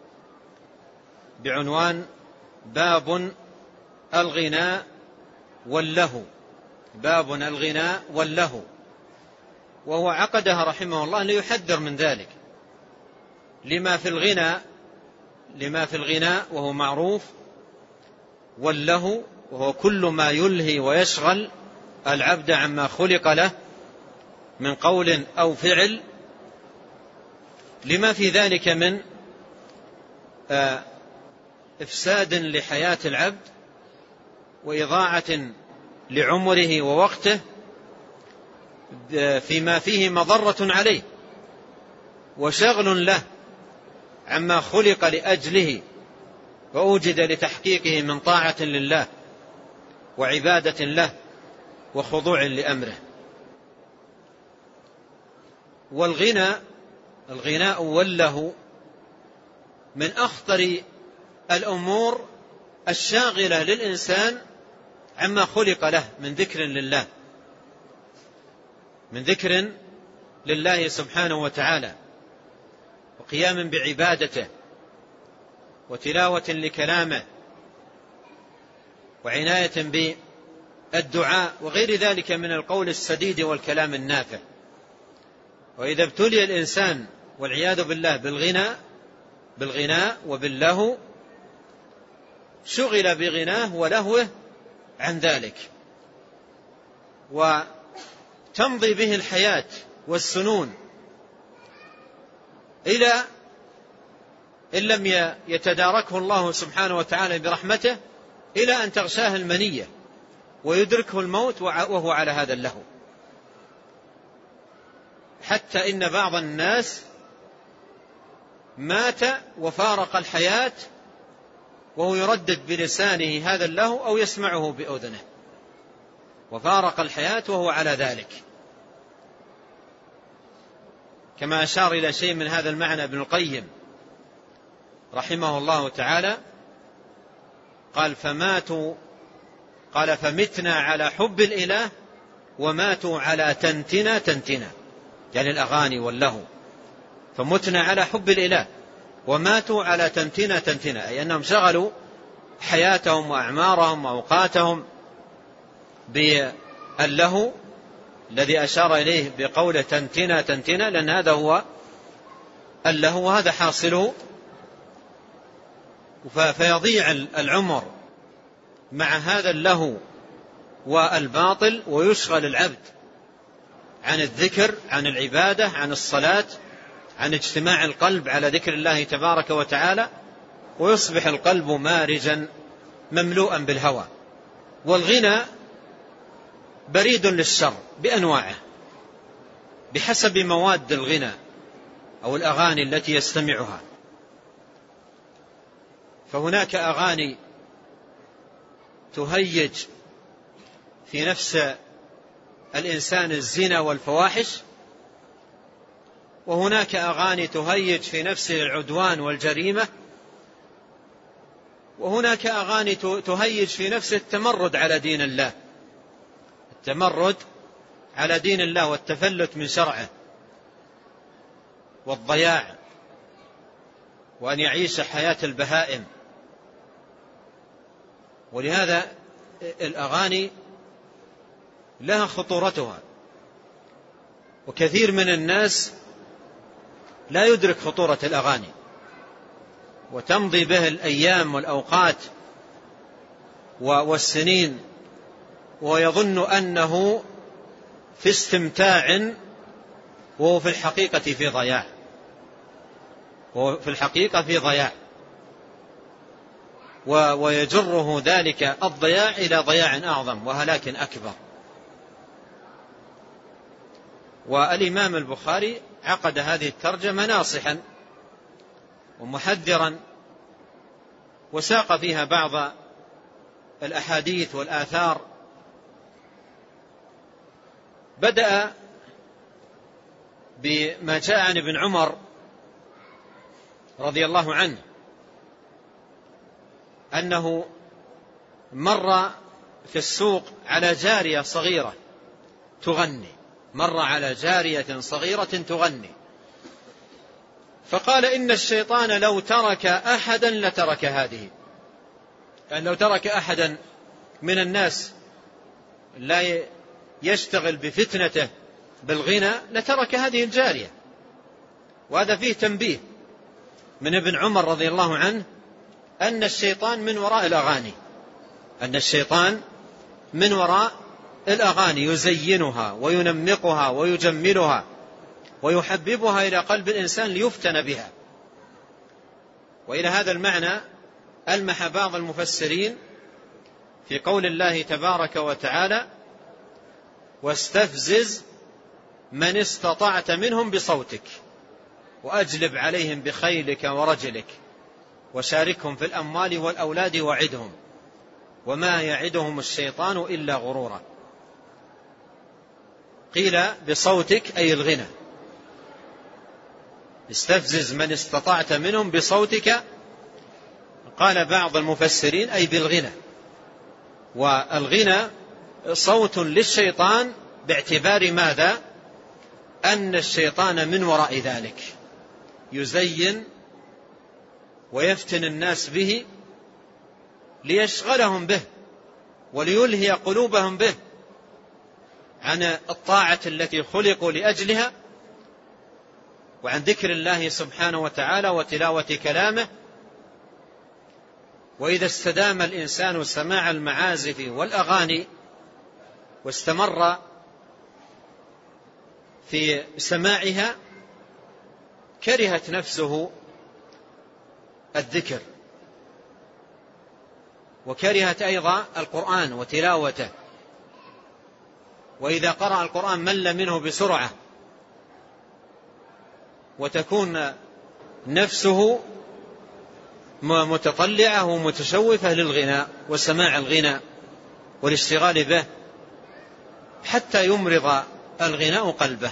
بعنوان باب الغناء واللهو. باب الغناء واللهو، وهو عقدها رحمه الله ليحذر من ذلك لما في الغناء لما في الغناء وهو معروف، واللهو وهو كل ما يلهي ويشغل العبد عما خلق له من قول أو فعل، لما في ذلك من إفساد لحياة العبد وإضاعة لعمره ووقته فيما فيه مضرة عليه وشغل له عما خلق لأجله وأوجد لتحقيقه من طاعة لله وعبادة له وخضوع لأمره. والغناء الغناء واللهو من أخطر الأمور الشاغلة للإنسان عما خلق له من ذكر لله من ذكر لله سبحانه وتعالى وقيام بعبادته وتلاوة لكلامه وعناية بالدعاء وغير ذلك من القول السديد والكلام النافع. وإذا ابتلي الإنسان والعياذ بالله بالغناء بالغناء وباللهو شغل بغناه ولهوه عن ذلك، وتمضي به الحياة والسنون إلى إن لم يتداركه الله سبحانه وتعالى برحمته إلى أن تغشاه المنية ويدركه الموت وهو على هذا اللهو. حتى إن بعض الناس مات وفارق الحياة وهو يردد بلسانه هذا اللهو أو يسمعه بأذنه، وفارق الحياة وهو على ذلك، كما أشار إلى شيء من هذا المعنى ابن القيم رحمه الله تعالى. قال فماتوا قال فمتنا على حب الإله وماتوا على تنتنا تنتنا، يعني الأغاني واللهو، فمتنا على حب الإله وماتوا على تنتنا تنتنا، أي أنهم شغلوا حياتهم وأعمارهم وأوقاتهم باللهو الذي أشار إليه بقول تنتنا تنتنا، لأن هذا هو اللهو وهذا حاصله، فيضيع العمر مع هذا اللهو والباطل، ويشغل العبد عن الذكر، عن العبادة، عن الصلاة، عن اجتماع القلب على ذكر الله تبارك وتعالى، ويصبح القلب مارجا مملوءا بالهوى. والغنى بريد للشر بأنواعه بحسب مواد الغنى أو الأغاني التي يستمعها، فهناك أغاني تهيج في نفس الإنسان الزنا والفواحش، وهناك أغاني تهيج في نفسه العدوان والجريمة، وهناك أغاني تهيج في نفسه التمرد على دين الله، التمرد على دين الله والتفلت من شرعه والضياع، وأن يعيش حياة البهائم. ولهذا الأغاني لها خطورتها، وكثير من الناس لا يدرك خطورة الأغاني، وتمضي به الأيام والأوقات والسنين ويظن أنه في استمتاع، وهو في الحقيقة في ضياع، وهو في الحقيقة في ضياع، ويجره ذلك الضياع إلى ضياع أعظم وهلاك أكبر. والإمام البخاري عقد هذه الترجمة ناصحا ومحذرا، وساق فيها بعض الأحاديث والآثار. بدأ بما جاء عن ابن عمر رضي الله عنه أنه مر في السوق على جارية صغيرة تغني، مر على جارية صغيرة تغني، فقال إن الشيطان لو ترك أحدا لترك هذه، يعني لو ترك أحدا من الناس لا يشتغل بفتنته بالغنى لترك هذه الجارية. وهذا فيه تنبيه من ابن عمر رضي الله عنه أن الشيطان من وراء الأغاني، أن الشيطان من وراء الأغاني يزينها وينمقها ويجملها ويحببها إلى قلب الإنسان ليفتن بها. وإلى هذا المعنى ألمح بعض المفسرين في قول الله تبارك وتعالى واستفزز من استطعت منهم بصوتك وأجلب عليهم بخيلك ورجلك وشاركهم في الأموال والأولاد وعدهم وما يعدهم الشيطان إلا غرورا. قيل بصوتك أي الغنى، استفزز من استطعت منهم بصوتك، قال بعض المفسرين أي بالغنى. والغنى صوت للشيطان باعتبار ماذا؟ أن الشيطان من وراء ذلك يزين ويفتن الناس به ليشغلهم به وليلهي قلوبهم به عن الطاعة التي خلقوا لأجلها وعن ذكر الله سبحانه وتعالى وتلاوة كلامه. وإذا استدام الإنسان سماع المعازف والأغاني واستمر في سماعها كرهت نفسه الذكر، وكرهت أيضا القرآن وتلاوته، وإذا قرأ القرآن مل منه بسرعة، وتكون نفسه متطلعة ومتشوفة للغناء وسماع الغناء والاشتغال به حتى يمرض الغناء قلبه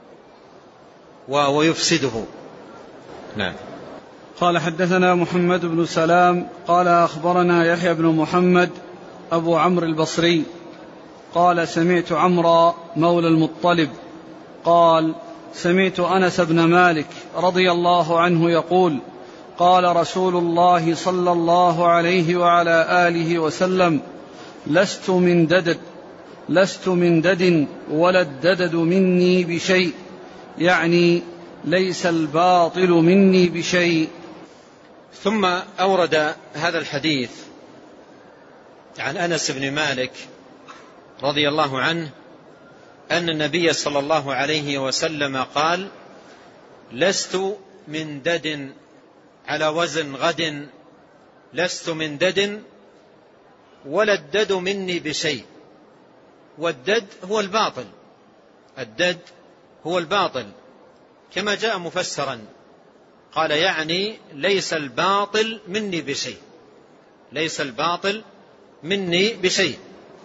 ويفسده. نعم. قال حدثنا محمد بن سلام قال أخبرنا يحيى بن محمد أبو عمرو البصري قال سمعت عمرو مولى المطلب قال سمعت أنس بن مالك رضي الله عنه يقول قال رسول الله صلى الله عليه وعلى آله وسلم لست من ددد لست من دد ولا الددد مني بشيء، يعني ليس الباطل مني بشيء. ثم أورد هذا الحديث عن أنس بن مالك رضي الله عنه أن النبي صلى الله عليه وسلم قال لست من دد على وزن غد لست من دد ولا الدد مني بشيء. والدد هو الباطل، الدد هو الباطل كما جاء مفسرا، قال يعني ليس الباطل مني بشيء، ليس الباطل مني بشيء.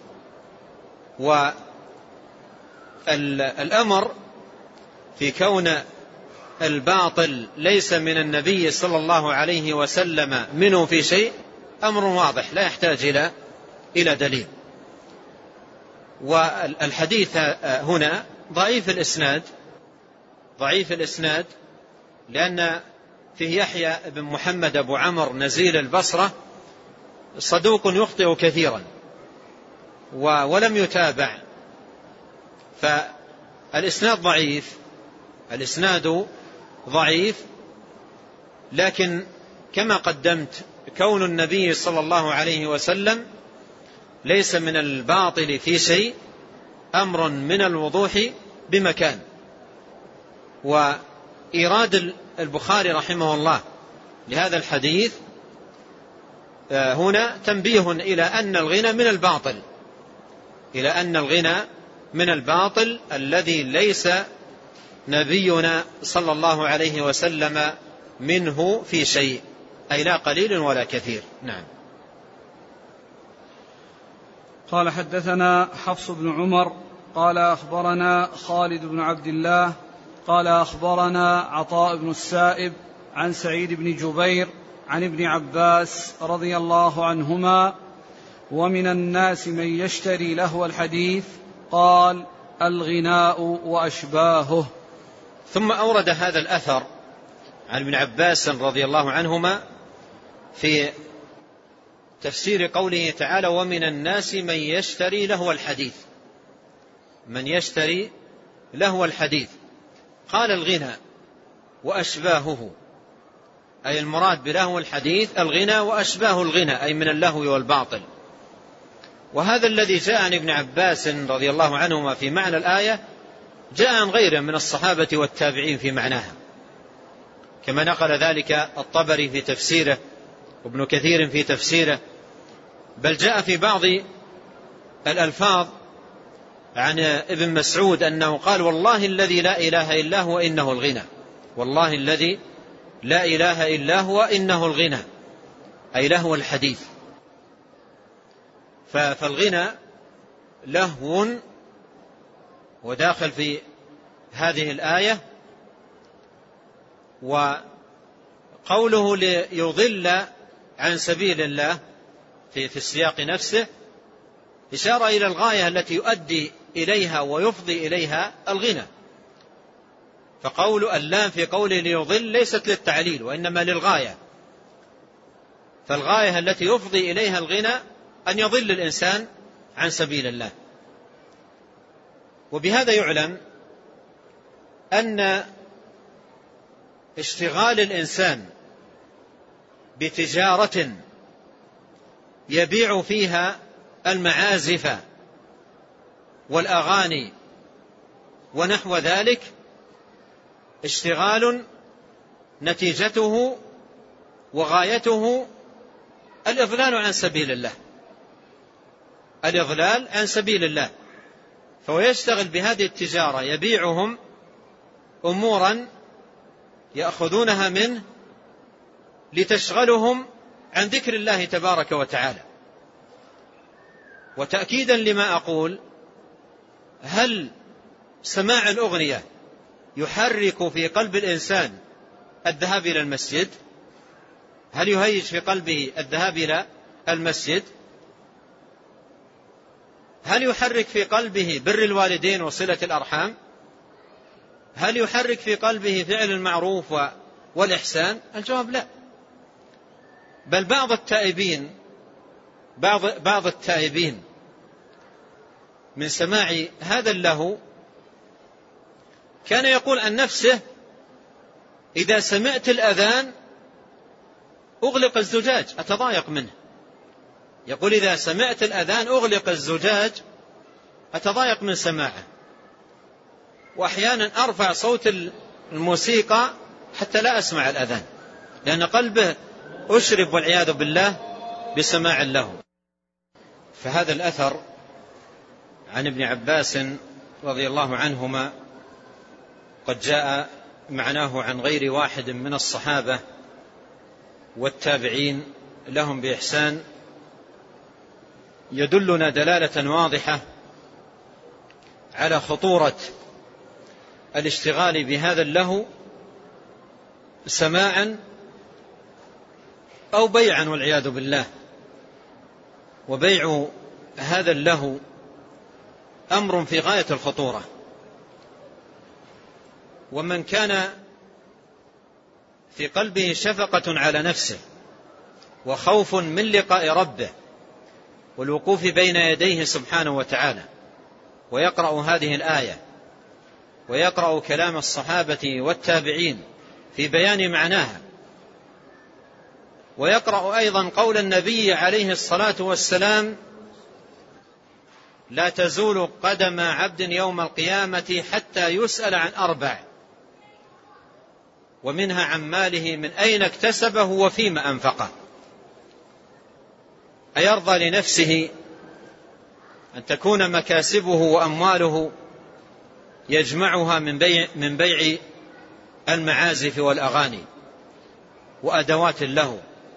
والأمر في كون الباطل ليس من النبي صلى الله عليه وسلم منه في شيء أمر واضح لا يحتاج إلى إلى دليل. والحديث هنا ضعيف الإسناد، ضعيف الإسناد لأن فيه يحيى بن محمد أبو عمرو نزيل البصرة صدوق يخطئ كثيرا ولم يتابع، فالإسناد ضعيف، الإسناد ضعيف. لكن كما قدمت كون النبي صلى الله عليه وسلم ليس من الباطل في شيء أمر من الوضوح بمكان. وإيراد البخاري رحمه الله لهذا الحديث هنا تنبيه إلى أن الغنى من الباطل، إلى أن الغنى من الباطل الذي ليس نبينا صلى الله عليه وسلم منه في شيء، أي لا قليل ولا كثير. نعم. قال حدثنا حفص بن عمر قال أخبرنا خالد بن عبد الله قال أخبرنا عطاء بن السائب عن سعيد بن جبير عن ابن عباس رضي الله عنهما ومن الناس من يشتري لهو الحديث قال الغناء وأشباهه. ثم أورد هذا الأثر عن ابن عباس رضي الله عنهما في تفسير قوله تعالى ومن الناس من يشتري لهو الحديث، من يشتري لهو الحديث، قال الغنى وأشباهه، أي المراد بلهو الحديث الغنى وأشباه الغنى، أي من اللهو والباطل. وهذا الذي جاء عن ابن عباس رضي الله عنهما في معنى الآية جاء عن غيره من الصحابة والتابعين في معناها، كما نقل ذلك الطبري في تفسيره وابن كثير في تفسيره، بل جاء في بعض الألفاظ عن ابن مسعود أنه قال والله الذي لا إله إلا هو إنه الغنى، والله الذي لا إله إلا هو إنه الغنى، أي لهو الحديث. فالغنى لهو وداخل في هذه الآية. وقوله ليضل عن سبيل الله في في السياق نفسه إشارة إلى الغاية التي يؤدي إليها ويفضي إليها الغنى. فقول اللام في قوله ليضل ليست للتعليل وإنما للغاية، فالغاية التي يفضي إليها الغنى أن يضل الإنسان عن سبيل الله. وبهذا يعلم أن اشتغال الإنسان بتجارة يبيع فيها المعازف والأغاني ونحو ذلك اشتغال نتيجته وغايته الإضلال عن سبيل الله، الإضلال عن سبيل الله. فهو يشتغل بهذه التجارة يبيعهم أمورا يأخذونها منه لتشغلهم عن ذكر الله تبارك وتعالى. وتأكيدا لما أقول، هل سماع الأغنية يحرك في قلب الإنسان الذهاب إلى المسجد؟ هل يهيج في قلبه الذهاب إلى المسجد؟ هل يحرك في قلبه بر الوالدين وصلة الأرحام؟ هل يحرك في قلبه فعل المعروف والإحسان؟ الجواب لا. بل بعض التائبين بعض بعض التائبين من سماع هذا اللهو كان يقول عن نفسه: إذا سمعت الأذان أغلق الزجاج أتضايق منه. يقول: إذا سمعت الأذان أغلق الزجاج أتضايق من سماعه. وأحيانا أرفع صوت الموسيقى حتى لا أسمع الأذان، لأن قلبه أشرب والعياذ بالله بسماع له. فهذا الأثر عن ابن عباس رضي الله عنهما قد جاء معناه عن غير واحد من الصحابة والتابعين لهم بإحسان، يدلنا دلالة واضحة على خطورة الاشتغال بهذا اللهو سماعا أو بيعا والعياذ بالله. وبيع هذا اللهو أمر في غاية الخطورة، ومن كان في قلبه شفقة على نفسه وخوف من لقاء ربه والوقوف بين يديه سبحانه وتعالى، ويقرأ هذه الآية ويقرأ كلام الصحابة والتابعين في بيان معناها، ويقرأ أيضا قول النبي عليه الصلاة والسلام: لا تزول قدم عبد يوم القيامة حتى يسأل عن أربع، ومنها عن ماله من أين اكتسبه وفيما أنفقه. أيرضى لنفسه أن تكون مكاسبه وأمواله يجمعها من بيع, من بيع المعازف والأغاني وأدوات اللهو؟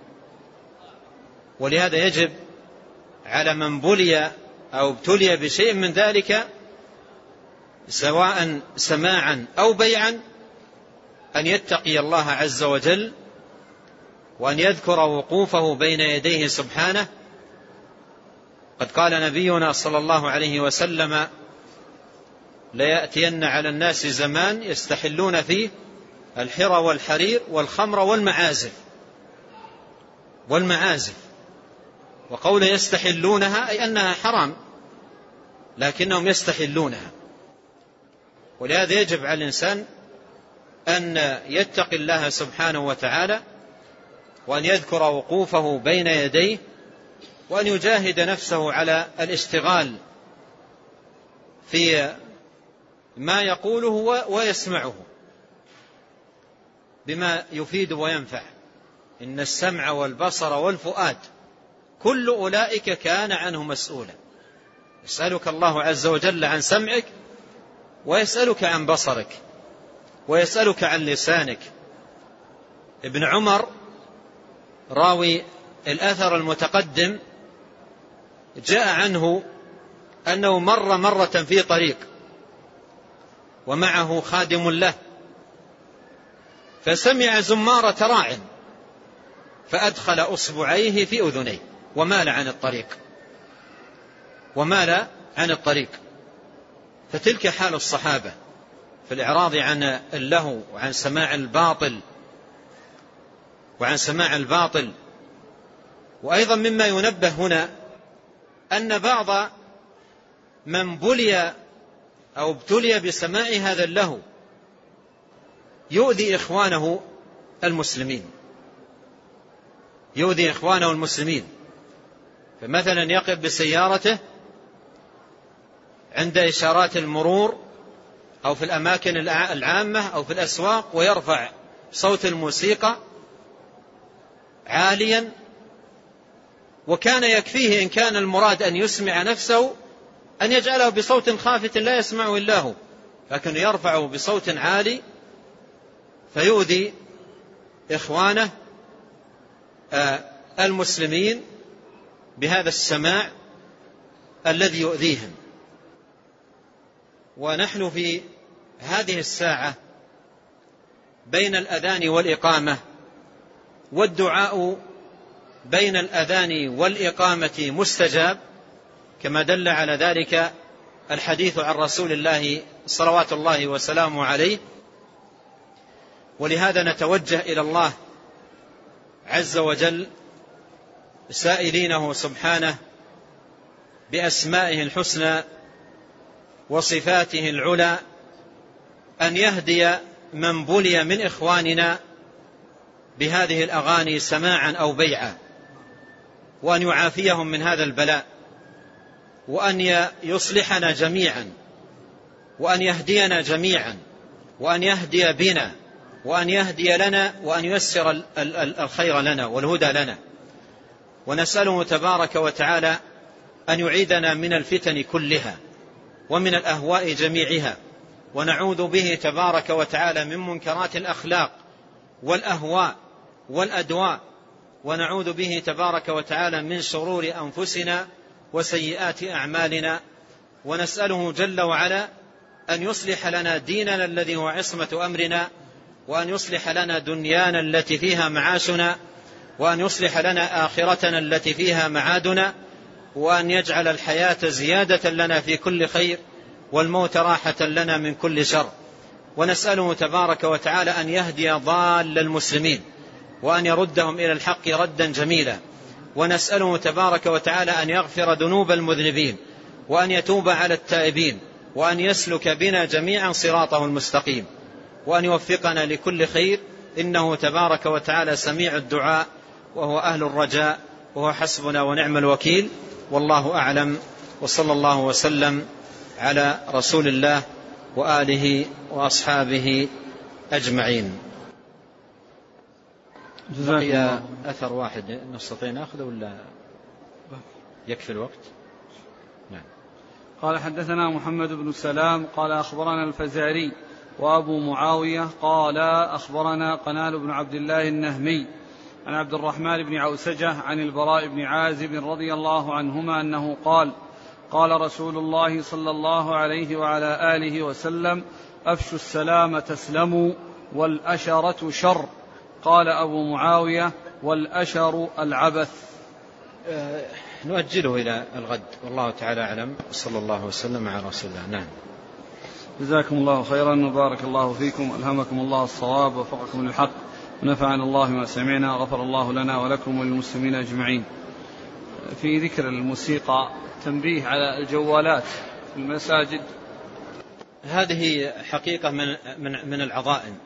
ولهذا يجب على من بلي أو ابتلي بشيء من ذلك سواء سماعا أو بيعا أن يتقي الله عز وجل، وأن يذكر وقوفه بين يديه سبحانه. قد قال نبينا صلى الله عليه وسلم: ليأتين على الناس زمان يستحلون فيه الحرى والحرير والخمر والمعازف والمعازف وقول يستحلونها أي أنها حرام لكنهم يستحلونها. ولهذا يجب على الإنسان أن يتقي الله سبحانه وتعالى، وأن يذكر وقوفه بين يديه، وأن يجاهد نفسه على الاشتغال في ما يقوله ويسمعه بما يفيد وينفع. إن السمع والبصر والفؤاد كل أولئك كان عنه مسؤولا. يسألك الله عز وجل عن سمعك، ويسألك عن بصرك، ويسألك عن لسانك. ابن عمر راوي الأثر المتقدم جاء عنه أنه مر مرة في طريق ومعه خادم له، فسمع زمارة راع فأدخل أصبعيه في أذنيه ومال عن الطريق ومال عن الطريق. فتلك حال الصحابة في الإعراض عن اللهو وعن سماع الباطل وعن سماع الباطل. وأيضا مما ينبه هنا أن بعض من بلي أو ابتلي بسماع هذا اللهو يؤذي إخوانه المسلمين يؤذي إخوانه المسلمين فمثلا يقف بسيارته عند إشارات المرور أو في الأماكن العامة أو في الأسواق ويرفع صوت الموسيقى عاليا، وكان يكفيه إن كان المراد أن يسمع نفسه أن يجعله بصوت خافت لا يسمعه إلا هو، لكن يرفعه بصوت عالي فيؤذي إخوانه المسلمين بهذا السماع الذي يؤذيهم. ونحن في هذه الساعة بين الأذان والإقامة، والدعاء بين الأذان والإقامة مستجاب، كما دل على ذلك الحديث عن رسول الله صلوات الله وسلامه عليه. ولهذا نتوجه إلى الله عز وجل سائلينه سبحانه بأسمائه الحسنى وصفاته العلى أن يهدي من بلي من إخواننا بهذه الأغاني سماعا أو بيعا، وأن يعافيهم من هذا البلاء، وأن يصلحنا جميعا، وأن يهدينا جميعا، وأن يهدي بنا، وأن يهدي لنا، وأن ييسر الخير لنا والهدى لنا. ونسأله تبارك وتعالى أن يعيذنا من الفتن كلها ومن الأهواء جميعها، ونعوذ به تبارك وتعالى من منكرات الأخلاق والأهواء والأدواء، ونعوذ به تبارك وتعالى من شرور أنفسنا وسيئات أعمالنا. ونسأله جل وعلا أن يصلح لنا ديننا الذي هو عصمة أمرنا، وأن يصلح لنا دنيانا التي فيها معاشنا، وأن يصلح لنا آخرتنا التي فيها معادنا، وأن يجعل الحياة زيادة لنا في كل خير، والموت راحة لنا من كل شر. ونسأله تبارك وتعالى أن يهدي ضال المسلمين، وأن يردهم إلى الحق ردا جميلا. ونسأله تبارك وتعالى أن يغفر ذنوب المذنبين، وأن يتوب على التائبين، وأن يسلك بنا جميعا صراطه المستقيم، وأن يوفقنا لكل خير، إنه تبارك وتعالى سميع الدعاء، وهو أهل الرجاء، وهو حسبنا ونعم الوكيل. والله أعلم، وصلى الله وسلم على رسول الله وآله وأصحابه أجمعين. بقي أثر واحد نستطيع نأخذه ولا يكفي الوقت؟ نعم. قال حدثنا محمد بن سلام قال أخبرنا الفزاري وأبو معاوية قال أخبرنا قنال بن عبد الله النهمي عن عبد الرحمن بن عوسجة عن البراء بن عازب رضي الله عنهما أنه قال قال رسول الله صلى الله عليه وعلى آله وسلم أفشوا السلام تسلموا والأشرة شر. قال أبو معاوية والأشر العبث. أه نؤجله إلى الغد، والله تعالى أعلم، صلى الله وسلم على رسول الله. نعم. جزاكم الله خيرا وبارك الله فيكم، ألهمكم الله الصواب ووفقكم للحق، ونفعنا الله ما سمعنا، غفر الله لنا ولكم وللمسلمين أجمعين. في ذكر الموسيقى تنبيه على الجوالات في المساجد. هذه حقيقة من من من العظائم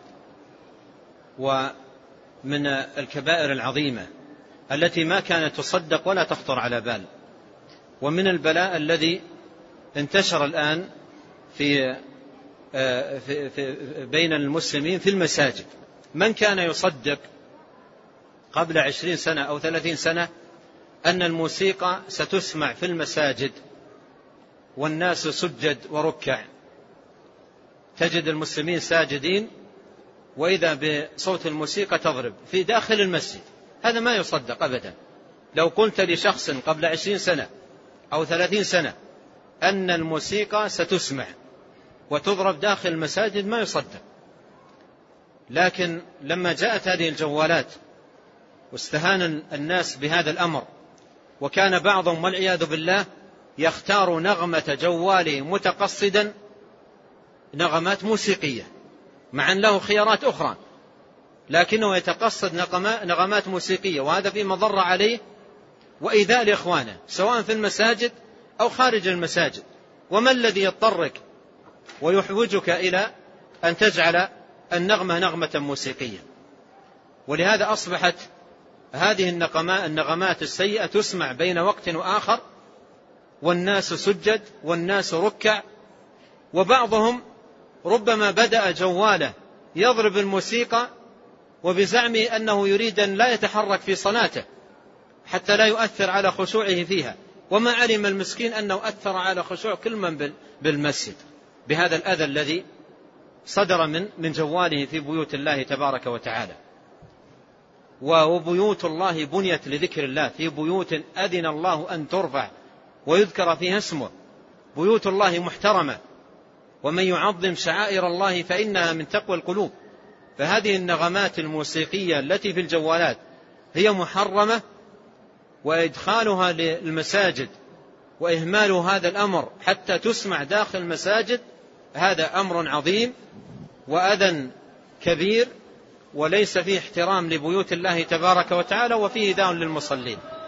ومن الكبائر العظيمة التي ما كانت تصدق ولا تخطر على بال، ومن البلاء الذي انتشر الآن في في في بين المسلمين في المساجد. من كان يصدق قبل عشرين سنة أو ثلاثين سنة أن الموسيقى ستسمع في المساجد والناس سجد وركع، تجد المسلمين ساجدين وإذا بصوت الموسيقى تضرب في داخل المسجد؟ هذا ما يصدق أبدا. لو قلت لشخص قبل عشرين سنة أو ثلاثين سنة أن الموسيقى ستسمع وتضرب داخل المساجد ما يصدق. لكن لما جاءت هذه الجوالات واستهان الناس بهذا الأمر، وكان بعضهم والعياذ بالله يختار نغمة جواله متقصدا نغمات موسيقية مع أن له خيارات أخرى، لكنه يتقصد نغمات موسيقية، وهذا فيه مضرة عليه وإيذاء لإخوانه سواء في المساجد أو خارج المساجد. وما الذي يضطرك ويحوجك إلى أن تجعل النغمة نغمة موسيقية؟ ولهذا أصبحت هذه النغمات السيئة تسمع بين وقت وآخر، والناس سجد والناس ركع، وبعضهم ربما بدأ جواله يضرب الموسيقى وبزعمه أنه يريد أن لا يتحرك في صلاته حتى لا يؤثر على خشوعه فيها، وما علم المسكين أنه أثر على خشوع كل من بالمسجد بهذا الأذى الذي صدر من من جواله في بيوت الله تبارك وتعالى. وبيوت الله بنيت لذكر الله، في بيوت أذن الله أن ترفع ويذكر فيها اسمه، بيوت الله محترمة، ومن يعظم شعائر الله فإنها من تقوى القلوب. فهذه النغمات الموسيقية التي في الجوالات هي محرمة، وإدخالها للمساجد وإهمال هذا الأمر حتى تسمع داخل المساجد هذا أمر عظيم وأذى كبير، وليس فيه احترام لبيوت الله تبارك وتعالى، وفيه إيذاء للمصلين.